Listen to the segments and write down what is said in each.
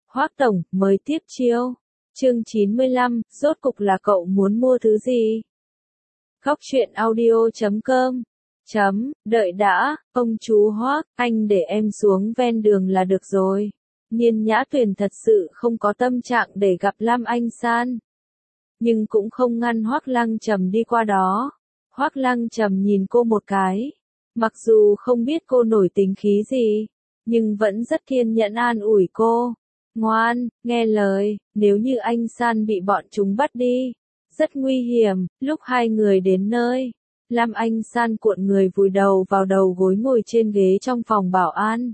Hoác Tổng, mới tiếp chiêu. Chương 95, rốt cục là cậu muốn mua thứ gì? Góc truyện audio.com. Đợi đã, ông chú Hoác, anh để em xuống ven đường là được rồi. Niên Nhã Tuyền thật sự không có tâm trạng để gặp Lam Anh San. Nhưng cũng không ngăn Hoác Lăng Trầm đi qua đó. Hoác Lăng Trầm nhìn cô một cái. Mặc dù không biết cô nổi tính khí gì, nhưng vẫn rất kiên nhẫn an ủi cô. Ngoan, nghe lời, nếu như anh San bị bọn chúng bắt đi, rất nguy hiểm. Lúc hai người đến nơi, Lam Anh San cuộn người vùi đầu vào đầu gối ngồi trên ghế trong phòng bảo an.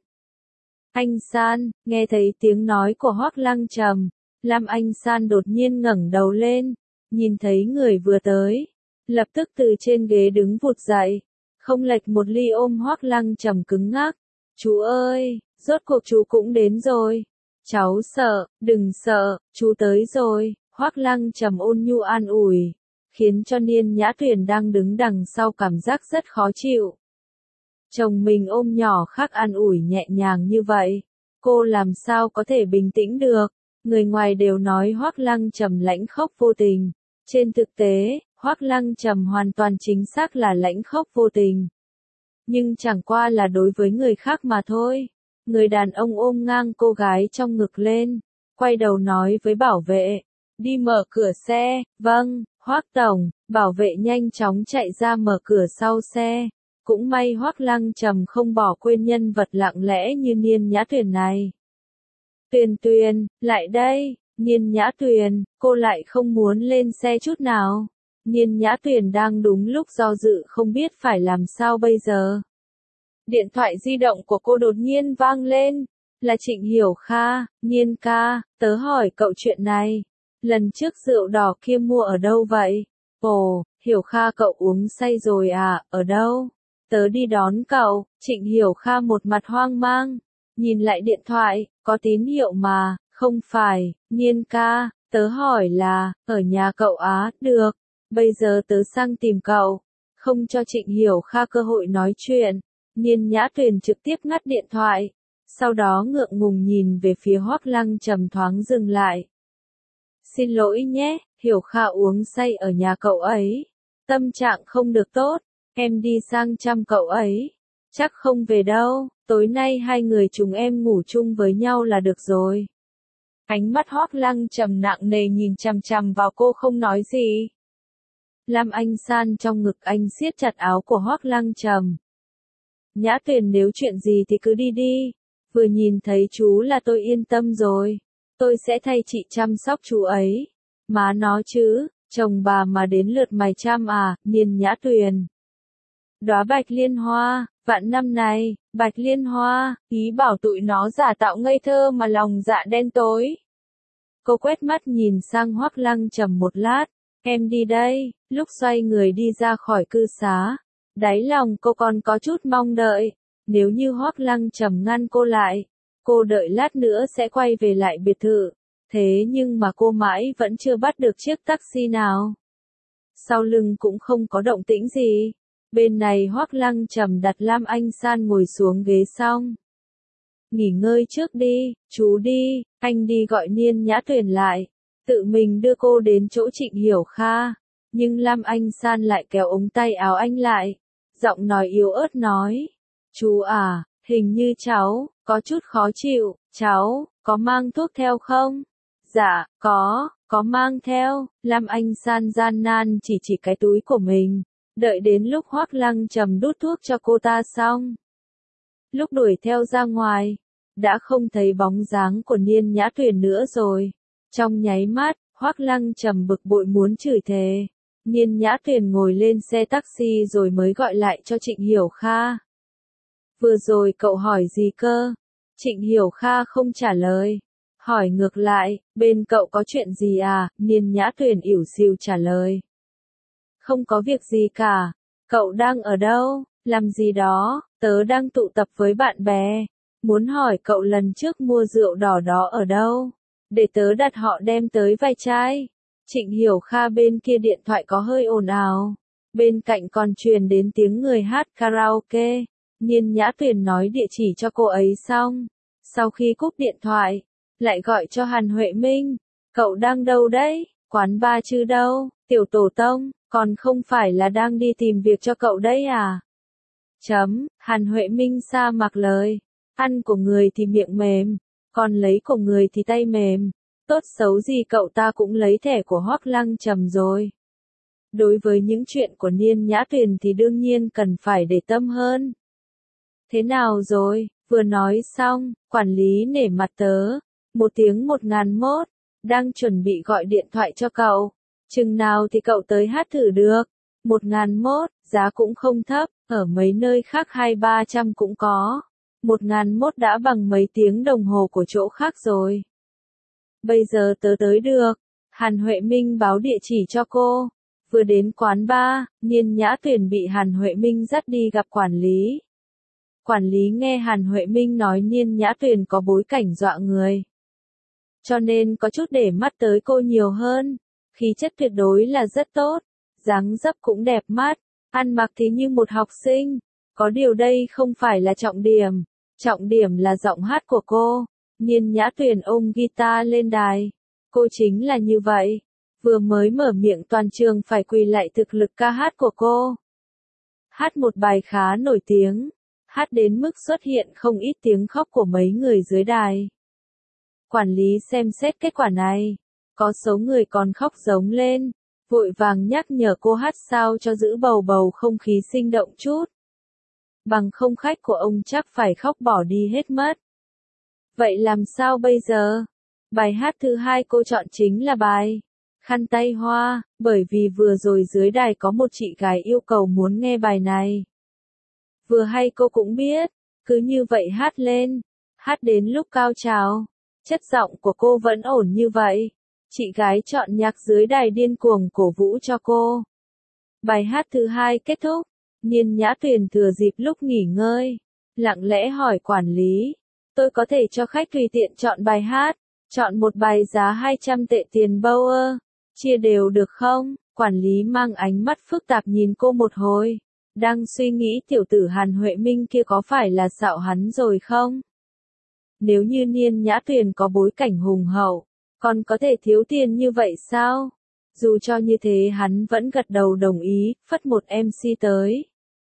Anh San, nghe thấy tiếng nói của Hoác Lăng Trầm, Lam Anh San đột nhiên ngẩng đầu lên, nhìn thấy người vừa tới, lập tức từ trên ghế đứng vụt dậy, không lệch một ly ôm Hoác Lăng Trầm cứng ngắc. Chú ơi, rốt cuộc chú cũng đến rồi. Cháu sợ, đừng sợ, chú tới rồi. Hoác Lăng Trầm ôn nhu an ủi, khiến cho Niên Nhã Tuyền đang đứng đằng sau cảm giác rất khó chịu. Chồng mình ôm nhỏ khác an ủi nhẹ nhàng như vậy, cô làm sao có thể bình tĩnh được. Người ngoài đều nói Hoác Lăng Trầm lãnh khốc vô tình. Trên thực tế, Hoác Lăng Trầm hoàn toàn chính xác là lãnh khốc vô tình. Nhưng chẳng qua là đối với người khác mà thôi. Người đàn ông ôm ngang cô gái trong ngực lên, quay đầu nói với bảo vệ, đi mở cửa xe. Vâng, Hoác Tổng. Bảo vệ nhanh chóng chạy ra mở cửa sau xe. Cũng may Hoác Lăng Trầm không bỏ quên nhân vật lặng lẽ như Niên Nhã Tuyền này. Tuyền Tuyền, lại đây. Niên Nhã Tuyền, cô lại không muốn lên xe chút nào. Niên Nhã Tuyền đang đúng lúc do dự không biết phải làm sao bây giờ. Điện thoại di động của cô đột nhiên vang lên, là Trịnh Hiểu Kha. Niên ca, tớ hỏi cậu chuyện này, lần trước rượu đỏ kia mua ở đâu vậy? Ồ, Hiểu Kha cậu uống say rồi à, ở đâu? Tớ đi đón cậu. Trịnh Hiểu Kha một mặt hoang mang, nhìn lại điện thoại, có tín hiệu mà, không phải. Niên ca, tớ hỏi là, ở nhà cậu á. Được, bây giờ tớ sang tìm cậu. Không cho Trịnh Hiểu Kha cơ hội nói chuyện, Niên Nhã Tuyền trực tiếp ngắt điện thoại, sau đó ngượng ngùng nhìn về phía Hoác Lăng Trầm thoáng dừng lại. Xin lỗi nhé, Hiểu Kha uống say ở nhà cậu ấy, tâm trạng không được tốt, em đi sang chăm cậu ấy, chắc không về đâu, tối nay hai người chúng em ngủ chung với nhau là được rồi. Ánh mắt Hoác Lăng Trầm nặng nề nhìn chằm chằm vào cô không nói gì. Lam Anh San trong ngực anh siết chặt áo của Hoác Lăng Trầm. Nhã Tuyền, nếu chuyện gì thì cứ đi đi, vừa nhìn thấy chú là tôi yên tâm rồi, tôi sẽ thay chị chăm sóc chú ấy. Má nó chứ, chồng bà mà đến lượt mày chăm à. Niên Nhã Tuyền. Đóa bạch liên hoa, vạn năm này, bạch liên hoa, ý bảo tụi nó giả tạo ngây thơ mà lòng dạ đen tối. Cô quét mắt nhìn sang Hoác Lăng Trầm một lát, em đi đây. Lúc xoay người đi ra khỏi cư xá, đáy lòng cô còn có chút mong đợi, nếu như Hoác Lăng Trầm ngăn cô lại, cô đợi lát nữa sẽ quay về lại biệt thự. Thế nhưng mà cô mãi vẫn chưa bắt được chiếc taxi nào. Sau lưng cũng không có động tĩnh gì. Bên này Hoác Lăng Trầm đặt Lam Anh San ngồi xuống ghế xong. Nghỉ ngơi trước đi, chú đi. Anh đi gọi Niên Nhã Tuyền lại, tự mình đưa cô đến chỗ Trịnh Hiểu Kha. Nhưng Lam Anh San lại kéo ống tay áo anh lại, giọng nói yếu ớt nói, chú à, hình như cháu có chút khó chịu, cháu có mang thuốc theo không? Dạ, có mang theo. Lam Anh San gian nan chỉ cái túi của mình, đợi đến lúc Hoác Lăng Trầm đút thuốc cho cô ta xong. Lúc đuổi theo ra ngoài, đã không thấy bóng dáng của Niên Nhã Tuyền nữa rồi. Trong nháy mắt, Hoác Lăng Trầm bực bội muốn chửi thề. Niên Nhã Tuyền ngồi lên xe taxi rồi mới gọi lại cho Trịnh Hiểu Kha. Vừa rồi cậu hỏi gì cơ? Trịnh Hiểu Kha không trả lời. Hỏi ngược lại, bên cậu có chuyện gì à? Niên Nhã Tuyền ỉu xìu trả lời. Không có việc gì cả. Cậu đang ở đâu? Làm gì đó? Tớ đang tụ tập với bạn bè. Muốn hỏi cậu lần trước mua rượu đỏ đó ở đâu? Để tớ đặt họ đem tới vài chai. Trịnh Hiểu Kha bên kia điện thoại có hơi ồn ào. Bên cạnh còn truyền đến tiếng người hát karaoke. Niên Nhã Tuyền nói địa chỉ cho cô ấy xong. Sau khi cúp điện thoại, lại gọi cho Hàn Huệ Minh. Cậu đang đâu đấy? Quán bar chứ đâu, tiểu tổ tông, còn không phải là đang đi tìm việc cho cậu đấy à? Hàn Huệ Minh sa mặc lời. Ăn của người thì miệng mềm, còn lấy của người thì tay mềm. Tốt xấu gì cậu ta cũng lấy thẻ của Hoắc Lăng Trầm rồi. Đối với những chuyện của Niên Nhã Tuyền thì đương nhiên cần phải để tâm hơn. Thế nào rồi? Vừa nói xong, quản lý nể mặt tớ. 1 tiếng 1.001, đang chuẩn bị gọi điện thoại cho cậu. Chừng nào thì cậu tới hát thử được. 1.001, giá cũng không thấp, ở mấy nơi khác 200-300 cũng có. 1.001 đã bằng mấy tiếng đồng hồ của chỗ khác rồi. Bây giờ tớ tới được. Hàn Huệ Minh báo địa chỉ cho cô. Vừa đến quán bar, Niên Nhã Tuyền bị Hàn Huệ Minh dắt đi gặp quản lý. Quản lý nghe Hàn Huệ Minh nói Niên Nhã Tuyền có bối cảnh dọa người, cho nên có chút để mắt tới cô nhiều hơn. Khí chất tuyệt đối là rất tốt, dáng dấp cũng đẹp mắt, ăn mặc thì như một học sinh. Có điều đây không phải là trọng điểm là giọng hát của cô. Niên Nhã Tuyền ôm guitar lên đài. Cô chính là như vậy. Vừa mới mở miệng toàn trường phải quỳ lạy thực lực ca hát của cô. Hát một bài khá nổi tiếng. Hát đến mức xuất hiện không ít tiếng khóc của mấy người dưới đài. Quản lý xem xét kết quả này. Có số người còn khóc giống lên. Vội vàng nhắc nhở cô hát sao cho giữ bầu không khí sinh động chút. Bằng không khách của ông chắc phải khóc bỏ đi hết mất. Vậy làm sao bây giờ? Bài hát thứ 2 cô chọn chính là bài Khăn Tay Hoa, bởi vì vừa rồi dưới đài có một chị gái yêu cầu muốn nghe bài này. Vừa hay cô cũng biết, cứ như vậy hát lên, hát đến lúc cao trào, chất giọng của cô vẫn ổn như vậy. Chị gái chọn nhạc dưới đài điên cuồng cổ vũ cho cô. Bài hát thứ 2 kết thúc, Niên Nhã Tuyền thừa dịp lúc nghỉ ngơi, lặng lẽ hỏi quản lý, tôi có thể cho khách tùy tiện chọn bài hát, chọn một bài giá 200 tệ tiền Bauer, chia đều được không? Quản lý mang ánh mắt phức tạp nhìn cô một hồi, đang suy nghĩ tiểu tử Hàn Huệ Minh kia có phải là xạo hắn rồi không? Nếu như Niên Nhã Tuyền có bối cảnh hùng hậu, còn có thể thiếu tiền như vậy sao? Dù cho như thế hắn vẫn gật đầu đồng ý, phất một MC tới.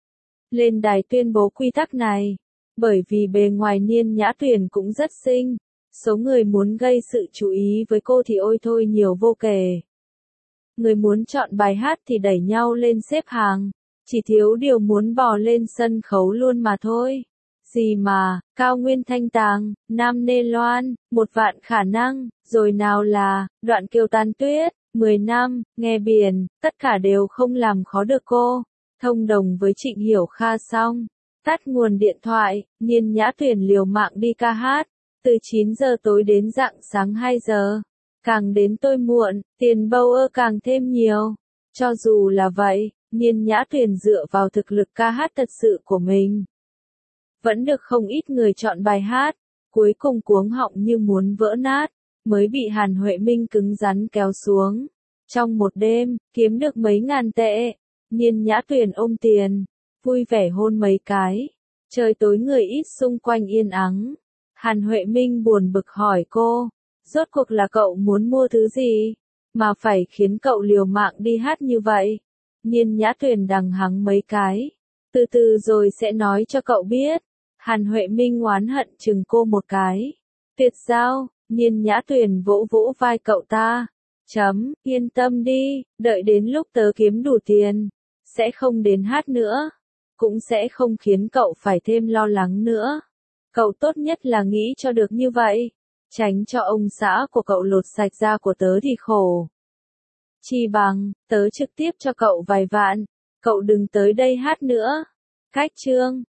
Lên đài tuyên bố quy tắc này. Bởi vì bề ngoài Niên Nhã Tuyền cũng rất xinh, số người muốn gây sự chú ý với cô thì ôi thôi nhiều vô kể. Người muốn chọn bài hát thì đẩy nhau lên xếp hàng, chỉ thiếu điều muốn bò lên sân khấu luôn mà thôi. Gì mà, Cao Nguyên Thanh Tàng, Nam Nê Loan, 1 vạn khả năng, rồi nào là, Đoạn Kiều Tàn Tuyết, 10 năm, Nghe Biển, tất cả đều không làm khó được cô. Thông đồng với Trịnh Hiểu Kha xong, tắt nguồn điện thoại, Niên Nhã Tuyền liều mạng đi ca hát, từ 9 giờ tối đến rạng sáng 2 giờ. Càng đến tôi muộn, tiền Bauer càng thêm nhiều. Cho dù là vậy, Niên Nhã Tuyền dựa vào thực lực ca hát thật sự của mình, vẫn được không ít người chọn bài hát, cuối cùng cuống họng như muốn vỡ nát, mới bị Hàn Huệ Minh cứng rắn kéo xuống. Trong một đêm, kiếm được mấy ngàn tệ, Niên Nhã Tuyền ôm tiền, vui vẻ hôn mấy cái. Trời tối người ít xung quanh yên ắng. Hàn Huệ Minh buồn bực hỏi cô, rốt cuộc là cậu muốn mua thứ gì, mà phải khiến cậu liều mạng đi hát như vậy? Niên Nhã Tuyền đằng hắng mấy cái, từ từ rồi sẽ nói cho cậu biết. Hàn Huệ Minh oán hận chừng cô một cái. Tuyệt giao, Niên Nhã Tuyền vỗ vỗ vai cậu ta. Yên tâm đi, đợi đến lúc tớ kiếm đủ tiền, sẽ không đến hát nữa, cũng sẽ không khiến cậu phải thêm lo lắng nữa. Cậu tốt nhất là nghĩ cho được như vậy, tránh cho ông xã của cậu lột sạch da của tớ thì khổ. Chi bằng, tớ trực tiếp cho cậu vài vạn, cậu đừng tới đây hát nữa. Cách chương